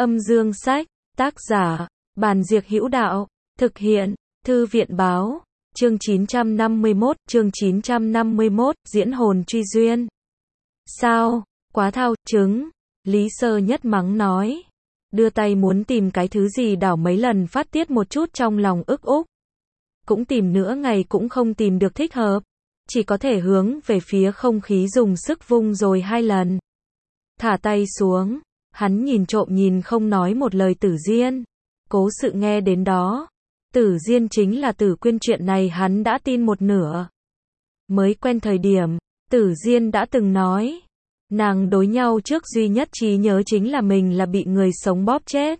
Âm dương sách, tác giả, Bàn Diệc Hữu Đạo, thực hiện, Thư viện báo, chương 951, diễn hồn truy duyên. Sao, quá thao, trứng, Lý Sơ Nhất mắng nói. Đưa tay muốn tìm cái thứ gì đảo mấy lần phát tiết một chút trong lòng ức úc. Cũng tìm nửa ngày cũng không tìm được thích hợp. Chỉ có thể hướng về phía không khí dùng sức vung rồi 2 lần. Thả tay xuống, hắn nhìn trộm nhìn không nói một lời Tử Diên. Cố sự nghe đến đó. Tử Diên chính là Tử Quyên, chuyện này hắn đã tin một nửa. Mới quen thời điểm, Tử Diên đã từng nói. Nàng đối nhau trước duy nhất trí nhớ chính là mình là bị người sống bóp chết.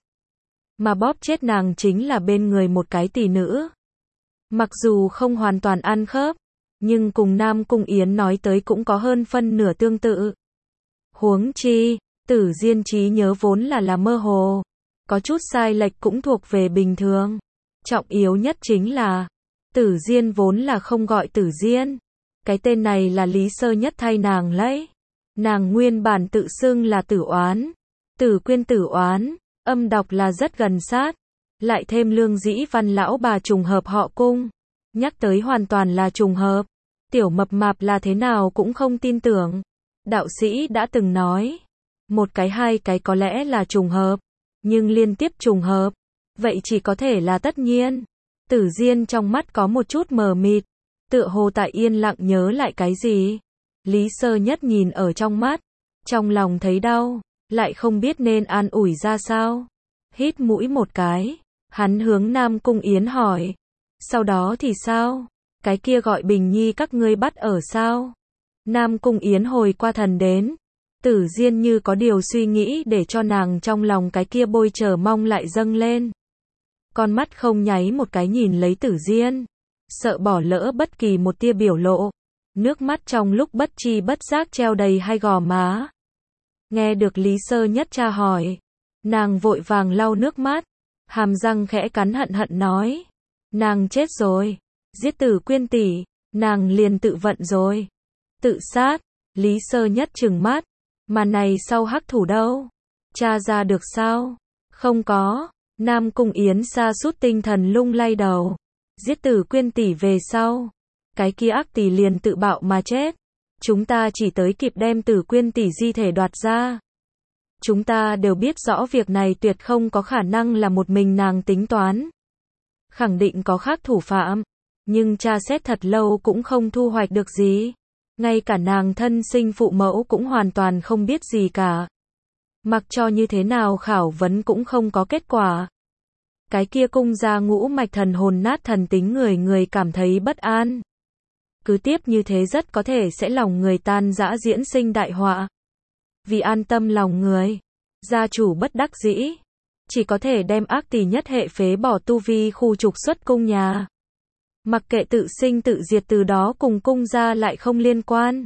Mà bóp chết nàng chính là bên người một cái tỷ nữ. Mặc dù không hoàn toàn ăn khớp, nhưng cùng Nam Cung Yến nói tới cũng có hơn phân nửa tương tự. Huống chi, Tử Diên trí nhớ vốn là mơ hồ. Có chút sai lệch cũng thuộc về bình thường. Trọng yếu nhất chính là, Tử Diên vốn là không gọi Tử Diên. Cái tên này là Lý Sơ Nhất thay nàng lấy. Nàng nguyên bản tự xưng là Tử Oán. Tử Quyên Tử Oán, âm đọc là rất gần sát. Lại thêm Lương Dĩ Văn lão bà trùng hợp họ Cung. Nhắc tới hoàn toàn là trùng hợp. Tiểu Mập Mạp là thế nào cũng không tin tưởng. Đạo sĩ đã từng nói, một cái hai cái có lẽ là trùng hợp, nhưng liên tiếp trùng hợp, vậy chỉ có thể là tất nhiên. Tử Diên trong mắt có một chút mờ mịt, tựa hồ tại yên lặng nhớ lại cái gì. Lý Sơ Nhất nhìn ở trong mắt, trong lòng thấy đau, lại không biết nên an ủi ra sao. Hít mũi một cái, hắn hướng Nam Cung Yến hỏi, sau đó thì sao? Cái kia gọi Bình Nhi các ngươi bắt ở sao? Nam Cung Yến hồi qua thần đến. Tử Diên như có điều suy nghĩ để cho nàng trong lòng cái kia bôi chờ mong lại dâng lên. Con mắt không nháy một cái nhìn lấy Tử Diên. Sợ bỏ lỡ bất kỳ một tia biểu lộ. Nước mắt trong lúc bất tri bất giác treo đầy hai gò má. Nghe được Lý Sơ Nhất tra hỏi. Nàng vội vàng lau nước mắt. Hàm răng khẽ cắn hận hận nói. Nàng chết rồi. Giết Tử Quyên tỷ, nàng liền tự vận rồi. Tự sát, Lý Sơ Nhất trừng mắt. Mà này sau hắc thủ đâu? Tra ra được sao? Không có. Nam Cung Yến sa sút tinh thần lung lay đầu. Giết Tử Quyên tỷ về sau. Cái kia ác tỷ liền tự bạo mà chết. Chúng ta chỉ tới kịp đem Tử Quyên tỷ di thể đoạt ra. Chúng ta đều biết rõ việc này tuyệt không có khả năng là một mình nàng tính toán. Khẳng định có khác thủ phạm. Nhưng tra xét thật lâu cũng không thu hoạch được gì. Ngay cả nàng thân sinh phụ mẫu cũng hoàn toàn không biết gì cả. Mặc cho như thế nào khảo vấn cũng không có kết quả. Cái kia Cung gia ngũ mạch thần hồn nát thần tính người cảm thấy bất an. Cứ tiếp như thế rất có thể sẽ lòng người tan rã diễn sinh đại họa. Vì an tâm lòng người, gia chủ bất đắc dĩ. Chỉ có thể đem ác tỷ nhất hệ phế bỏ tu vi khu trục xuất cung nhà. Mặc kệ tự sinh tự diệt, từ đó cùng Cung gia lại không liên quan.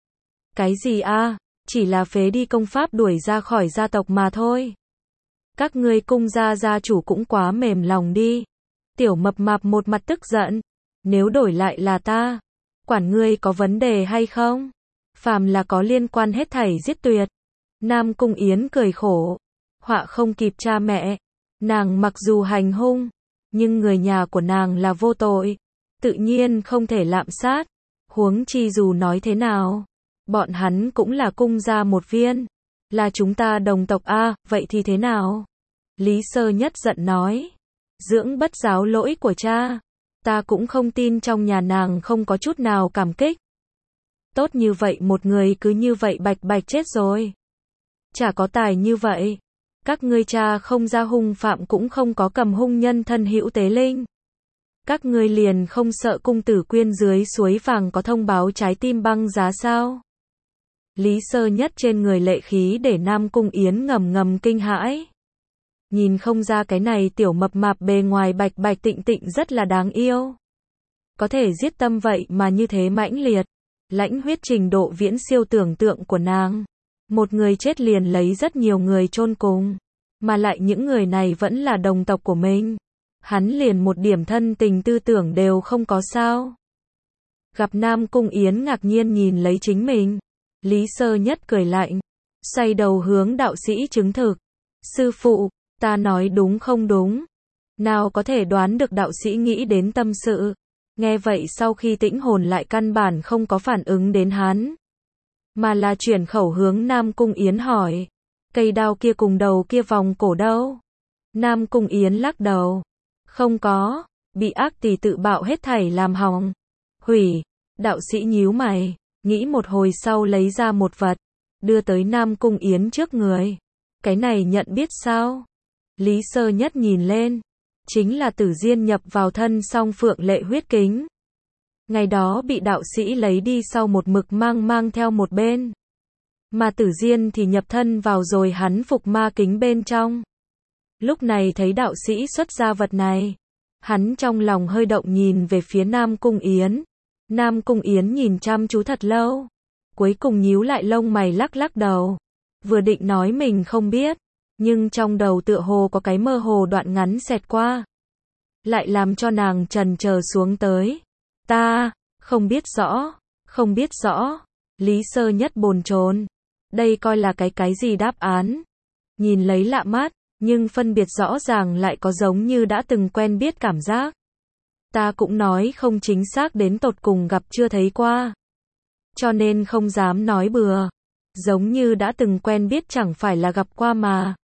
Cái gì a? Chỉ là phế đi công pháp đuổi ra khỏi gia tộc mà thôi. Các ngươi Cung gia gia chủ cũng quá mềm lòng đi. Tiểu Mập Mạp một mặt tức giận. Nếu đổi lại là ta, quản ngươi có vấn đề hay không? Phàm là có liên quan hết thảy giết tuyệt. Nam Cung Yến cười khổ. Họa không kịp cha mẹ. Nàng mặc dù hành hung, nhưng người nhà của nàng là vô tội. Tự nhiên không thể lạm sát. Huống chi dù nói thế nào, bọn hắn cũng là Cung gia một viên. Là chúng ta đồng tộc a, vậy thì thế nào? Lý Sơ Nhất giận nói. Dưỡng bất giáo lỗi của cha. Ta cũng không tin trong nhà nàng không có chút nào cảm kích. Tốt như vậy một người cứ như vậy bạch bạch chết rồi. Chả có tài như vậy. Các ngươi cha không ra hung phạm cũng không có cầm hung nhân thân hữu tế linh. Các ngươi liền không sợ Cung Tử Quyên dưới suối vàng có thông báo trái tim băng giá sao? Lý Sơ Nhất trên người lệ khí để Nam Cung Yến ngầm ngầm kinh hãi. Nhìn không ra cái này Tiểu Mập Mạp bề ngoài bạch bạch tịnh tịnh rất là đáng yêu. Có thể giết tâm vậy mà như thế mãnh liệt. Lãnh huyết trình độ viễn siêu tưởng tượng của nàng. Một người chết liền lấy rất nhiều người chôn cùng. Mà lại những người này vẫn là đồng tộc của mình. Hắn liền một điểm thân tình tư tưởng đều không có sao. Gặp Nam Cung Yến ngạc nhiên nhìn lấy chính mình. Lý Sơ Nhất cười lạnh. Xoay đầu hướng đạo sĩ chứng thực. Sư phụ, ta nói đúng không đúng? Nào có thể đoán được đạo sĩ nghĩ đến tâm sự. Nghe vậy sau khi tĩnh hồn lại căn bản không có phản ứng đến hắn. Mà là chuyển khẩu hướng Nam Cung Yến hỏi. Cây đao kia cùng đầu kia vòng cổ đâu? Nam Cung Yến lắc đầu. Không có, bị ác tỳ tự bạo hết thảy làm hỏng. Hủy, đạo sĩ nhíu mày, nghĩ một hồi sau lấy ra một vật, đưa tới Nam Cung Yến trước người. Cái này nhận biết sao? Lý Sơ Nhất nhìn lên, chính là Tử Diên nhập vào thân song phượng lệ huyết kính. Ngày đó bị đạo sĩ lấy đi sau một mực mang theo một bên. Mà Tử Diên thì nhập thân vào rồi hắn phục ma kính bên trong. Lúc này thấy đạo sĩ xuất ra vật này, hắn trong lòng hơi động nhìn về phía Nam Cung Yến. Nam Cung Yến nhìn chăm chú thật lâu, cuối cùng nhíu lại lông mày lắc đầu. Vừa định nói mình không biết, nhưng trong đầu tựa hồ có cái mơ hồ đoạn ngắn xẹt qua. Lại làm cho nàng chần chờ xuống tới. Ta, không biết rõ. Lý Sơ Nhất bồn chồn. Đây coi là cái gì đáp án. Nhìn lấy lạ mắt, nhưng phân biệt rõ ràng lại có giống như đã từng quen biết cảm giác. Ta cũng nói không chính xác đến tột cùng gặp chưa thấy qua. Cho nên không dám nói bừa. Giống như đã từng quen biết chẳng phải là gặp qua mà.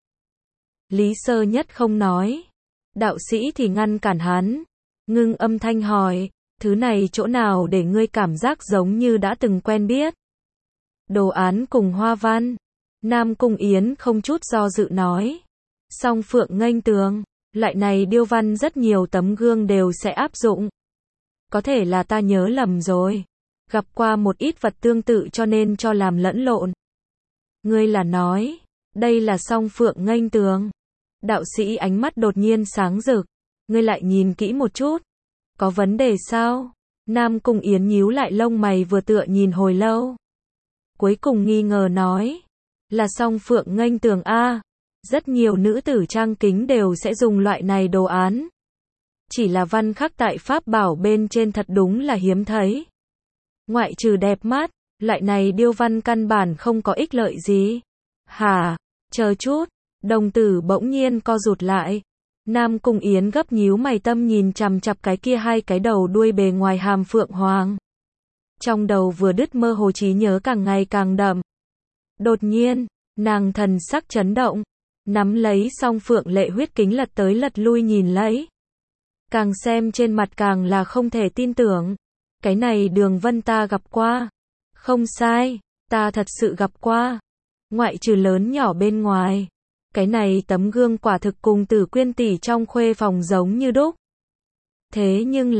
Lý Sơ Nhất không nói. Đạo sĩ thì ngăn cản hắn. Ngưng âm thanh hỏi, thứ này chỗ nào để ngươi cảm giác giống như đã từng quen biết? Đồ án cùng hoa văn. Nam Cung Yến không chút do dự nói. Song phượng nghênh tường, loại này điêu văn rất nhiều tấm gương đều sẽ áp dụng. Có thể là ta nhớ lầm rồi. Gặp qua một ít vật tương tự cho nên cho làm lẫn lộn. Ngươi là nói, đây là song phượng nghênh tường. Đạo sĩ ánh mắt đột nhiên sáng rực. Ngươi lại nhìn kỹ một chút. Có vấn đề sao? Nam Cung Yến nhíu lại lông mày vừa tựa nhìn hồi lâu. Cuối cùng nghi ngờ nói. Là song phượng nghênh tường a. Rất nhiều nữ tử trang kính đều sẽ dùng loại này đồ án. Chỉ là văn khắc tại pháp bảo bên trên thật đúng là hiếm thấy. Ngoại trừ đẹp mắt, loại này điêu văn căn bản không có ích lợi gì. Hả? Chờ chút. Đồng tử bỗng nhiên co rụt lại. Nam Cung Yến gấp nhíu mày tâm nhìn chằm chằm cái kia hai cái đầu đuôi bề ngoài hàm phượng hoàng. Trong đầu vừa đứt mơ hồ trí nhớ càng ngày càng đậm. Đột nhiên, nàng thần sắc chấn động. Nắm lấy song phượng lệ huyết kính lật tới lật lui nhìn lấy. Càng xem trên mặt càng là không thể tin tưởng. Cái này Đường Vân ta gặp qua. Không sai, ta thật sự gặp qua. Ngoại trừ lớn nhỏ bên ngoài. Cái này tấm gương quả thực cùng Tử Quyên tỷ trong khuê phòng giống như đúc. Thế nhưng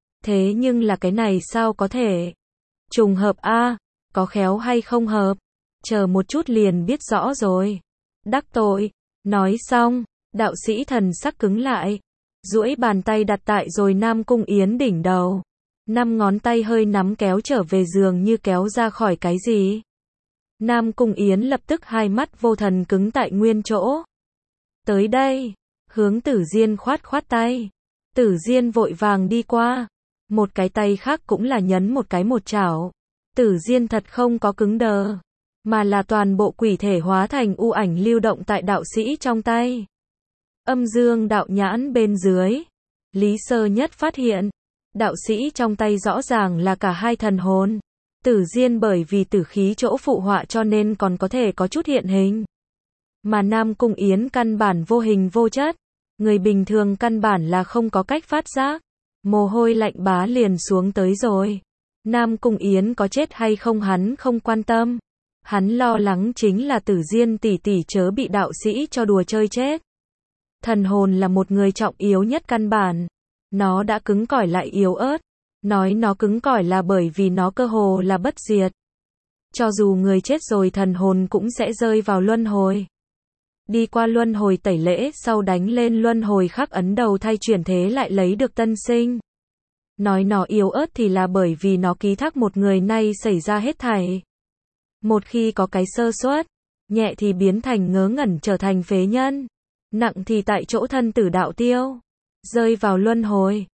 là cái này sao có thể? Trùng hợp a, có khéo hay không hợp? Chờ một chút liền biết rõ rồi. Đắc tội. Nói xong, đạo sĩ thần sắc cứng lại. Duỗi bàn tay đặt tại rồi Nam Cung Yến đỉnh đầu. 5 ngón tay hơi nắm kéo trở về giường như kéo ra khỏi cái gì. Nam Cung Yến lập tức hai mắt vô thần cứng tại nguyên chỗ. Tới đây, hướng Tử Diên khoát tay. Tử Diên vội vàng đi qua. Một cái tay khác cũng là nhấn một cái một chảo. Tử Diên thật không có cứng đờ, mà là toàn bộ quỷ thể hóa thành u ảnh lưu động tại đạo sĩ trong tay. Âm dương đạo nhãn bên dưới. Lý Sơ Nhất phát hiện, đạo sĩ trong tay rõ ràng là cả hai thần hồn. Tử Diên bởi vì tử khí chỗ phụ họa cho nên còn có thể có chút hiện hình. Mà Nam Cung Yến căn bản vô hình vô chất. Người bình thường căn bản là không có cách phát giác. Mồ hôi lạnh bá liền xuống tới rồi. Nam Cung Yến có chết hay không hắn không quan tâm. Hắn lo lắng chính là Tử Diên tỷ tỷ chớ bị đạo sĩ cho đùa chơi chết. Thần hồn là một người trọng yếu nhất căn bản. Nó đã cứng cỏi lại yếu ớt. Nói nó cứng cỏi là bởi vì nó cơ hồ là bất diệt. Cho dù người chết rồi thần hồn cũng sẽ rơi vào luân hồi. Đi qua luân hồi tẩy lễ sau đánh lên luân hồi khắc ấn đầu thai chuyển thế lại lấy được tân sinh. Nói nó yếu ớt thì là bởi vì nó ký thác một người nay xảy ra hết thảy. Một khi có cái sơ suất, nhẹ thì biến thành ngớ ngẩn trở thành phế nhân, nặng thì tại chỗ thân tử đạo tiêu, rơi vào luân hồi.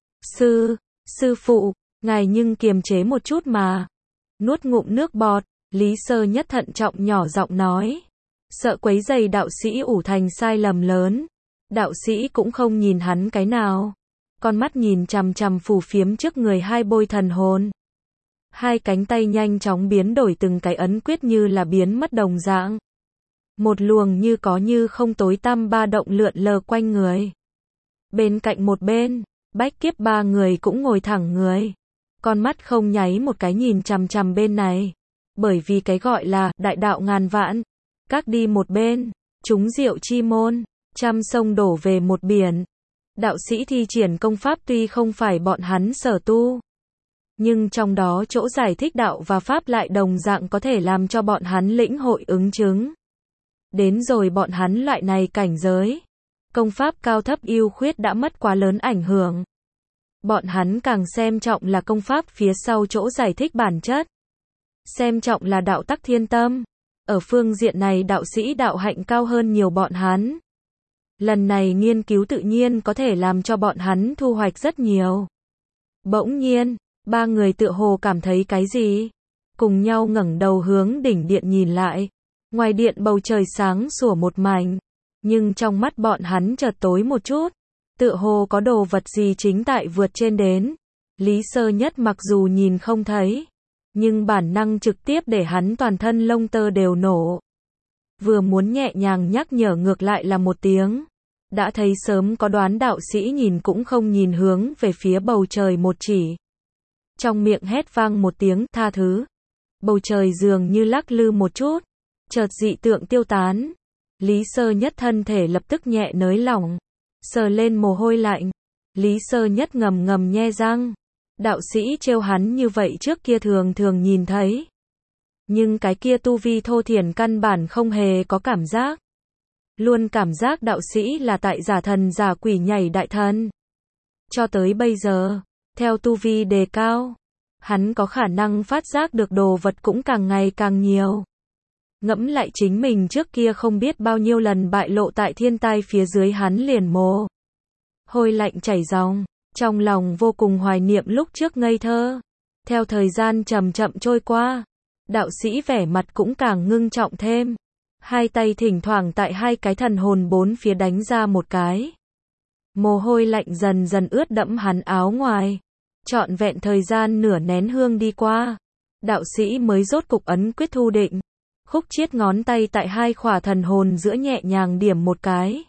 Sư phụ, ngài nhưng kiềm chế một chút mà. Nuốt ngụm nước bọt, Lý Sơ Nhất thận trọng nhỏ giọng nói. sợ quấy rầy đạo sĩ ủ thành sai lầm lớn. Đạo sĩ cũng không nhìn hắn cái nào. Con mắt nhìn chằm chằm phù phiếm trước người hai bôi thần hồn. Hai cánh tay nhanh chóng biến đổi từng cái ấn quyết như là biến mất đồng dạng. Một luồng như có như không tối tăm ba động lượn lờ quanh người. Bên cạnh một bên, Bách Kiếp ba người cũng ngồi thẳng người. Con mắt không nháy một cái nhìn chằm chằm bên này. Bởi vì cái gọi là đại đạo ngàn vạn. Các đi một bên, chúng diệu chi môn, trăm sông đổ về một biển. Đạo sĩ thi triển công pháp tuy không phải bọn hắn sở tu. Nhưng trong đó chỗ giải thích đạo và pháp lại đồng dạng có thể làm cho bọn hắn lĩnh hội ứng chứng. Đến rồi bọn hắn loại này cảnh giới. Công pháp cao thấp ưu khuyết đã mất quá lớn ảnh hưởng. Bọn hắn càng xem trọng là công pháp phía sau chỗ giải thích bản chất. Xem trọng là đạo tắc thiên tâm. Ở phương diện này đạo sĩ đạo hạnh cao hơn nhiều bọn hắn. Lần này nghiên cứu tự nhiên có thể làm cho bọn hắn thu hoạch rất nhiều. Bỗng nhiên, ba người tựa hồ cảm thấy cái gì? Cùng nhau ngẩng đầu hướng đỉnh điện nhìn lại. Ngoài điện bầu trời sáng sủa một mảnh. Nhưng trong mắt bọn hắn chợt tối một chút. Tựa hồ có đồ vật gì chính tại vượt trên đến. Lý Sơ Nhất mặc dù nhìn không thấy. Nhưng bản năng trực tiếp để hắn toàn thân lông tơ đều nổ. Vừa muốn nhẹ nhàng nhắc nhở ngược lại là một tiếng. Đã thấy sớm có đoán đạo sĩ nhìn cũng không nhìn hướng về phía bầu trời một chỉ. Trong miệng hét vang một tiếng tha thứ. Bầu trời dường như lắc lư một chút. Chợt dị tượng tiêu tán. Lý Sơ Nhất thân thể lập tức nhẹ nới lỏng. Sờ lên mồ hôi lạnh. Lý Sơ Nhất ngầm ngầm nhe răng. Đạo sĩ trêu hắn như vậy trước kia thường thường nhìn thấy. Nhưng cái kia tu vi thô thiển căn bản không hề có cảm giác. Luôn cảm giác đạo sĩ là tại giả thần giả quỷ nhảy đại thần. Cho tới bây giờ, theo tu vi đề cao, hắn có khả năng phát giác được đồ vật cũng càng ngày càng nhiều. Ngẫm lại chính mình trước kia không biết bao nhiêu lần bại lộ tại thiên tai phía dưới hắn liền mồ hôi lạnh chảy ròng, trong lòng vô cùng hoài niệm lúc trước ngây thơ. Theo thời gian chậm chậm trôi qua, đạo sĩ vẻ mặt cũng càng ngưng trọng thêm. Hai tay thỉnh thoảng tại hai cái thần hồn bốn phía đánh ra một cái. Mồ hôi lạnh dần dần ướt đẫm hắn áo ngoài. Trọn vẹn thời gian nửa nén hương đi qua. Đạo sĩ mới rốt cục ấn quyết thu định. Khúc chiết ngón tay tại hai khỏa thần hồn giữa nhẹ nhàng điểm một cái.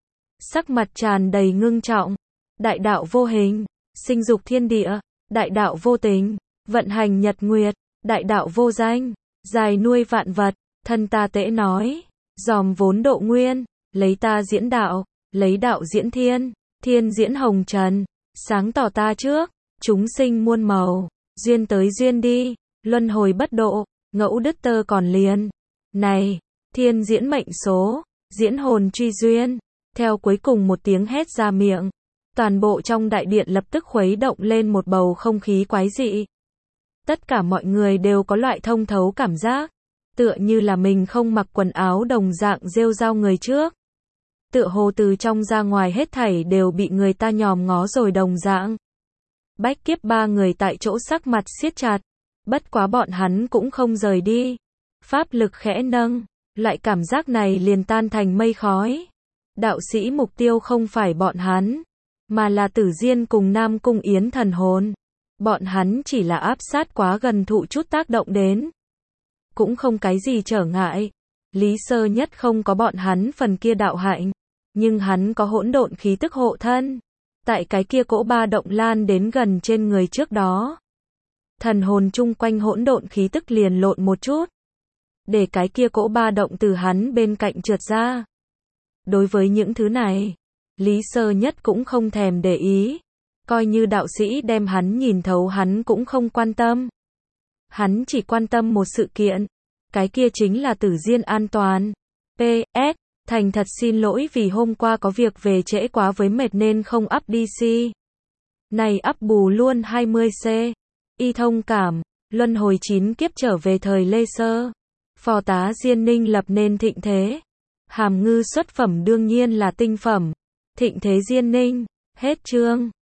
Sắc mặt tràn đầy ngưng trọng. Đại đạo vô hình, sinh dục thiên địa. Đại đạo vô tình, vận hành nhật nguyệt. Đại đạo vô danh, dài nuôi vạn vật. Thân ta tễ nói, dòm vốn độ nguyên, lấy ta diễn đạo, lấy đạo diễn thiên, thiên diễn hồng trần, sáng tỏ ta trước, chúng sinh muôn màu, duyên tới duyên đi, luân hồi bất độ, ngẫu đứt tơ còn liền. Này, thiên diễn mệnh số, diễn hồn truy duyên, theo cuối cùng một tiếng hét ra miệng, toàn bộ trong đại điện lập tức khuấy động lên một bầu không khí quái dị. Tất cả mọi người đều có loại thông thấu cảm giác. Tựa như là mình không mặc quần áo đồng dạng rêu rao người trước. Tựa hồ từ trong ra ngoài hết thảy đều bị người ta nhòm ngó rồi đồng dạng. Bách Kiếp ba người tại chỗ sắc mặt siết chặt. Bất quá bọn hắn cũng không rời đi. Pháp lực khẽ nâng, loại cảm giác này liền tan thành mây khói. Đạo sĩ mục tiêu không phải bọn hắn, mà là Tử Diên cùng Nam Cung Yến thần hồn. Bọn hắn chỉ là áp sát quá gần thụ chút tác động đến. Cũng không cái gì trở ngại. Lý Sơ Nhất không có bọn hắn phần kia đạo hạnh, nhưng hắn có hỗn độn khí tức hộ thân. Tại cái kia cỗ ba động lan đến gần trên người trước đó, thần hồn chung quanh hỗn độn khí tức liền lộn một chút, để cái kia cỗ ba động từ hắn bên cạnh trượt ra. Đối với những thứ này, Lý Sơ Nhất cũng không thèm để ý, coi như đạo sĩ đem hắn nhìn thấu hắn cũng không quan tâm. Hắn chỉ quan tâm một sự kiện, cái kia chính là Tử Diên an toàn. PS, thành thật xin lỗi vì hôm qua có việc về trễ quá với mệt nên không up DC. Này up bù luôn 20C. Y thông cảm, luân hồi 9 kiếp trở về thời Lê Sơ. Phò tá Diên Ninh lập nên thịnh thế. Hàm ngư xuất phẩm đương nhiên là tinh phẩm. Thịnh thế Diên Ninh, hết chương.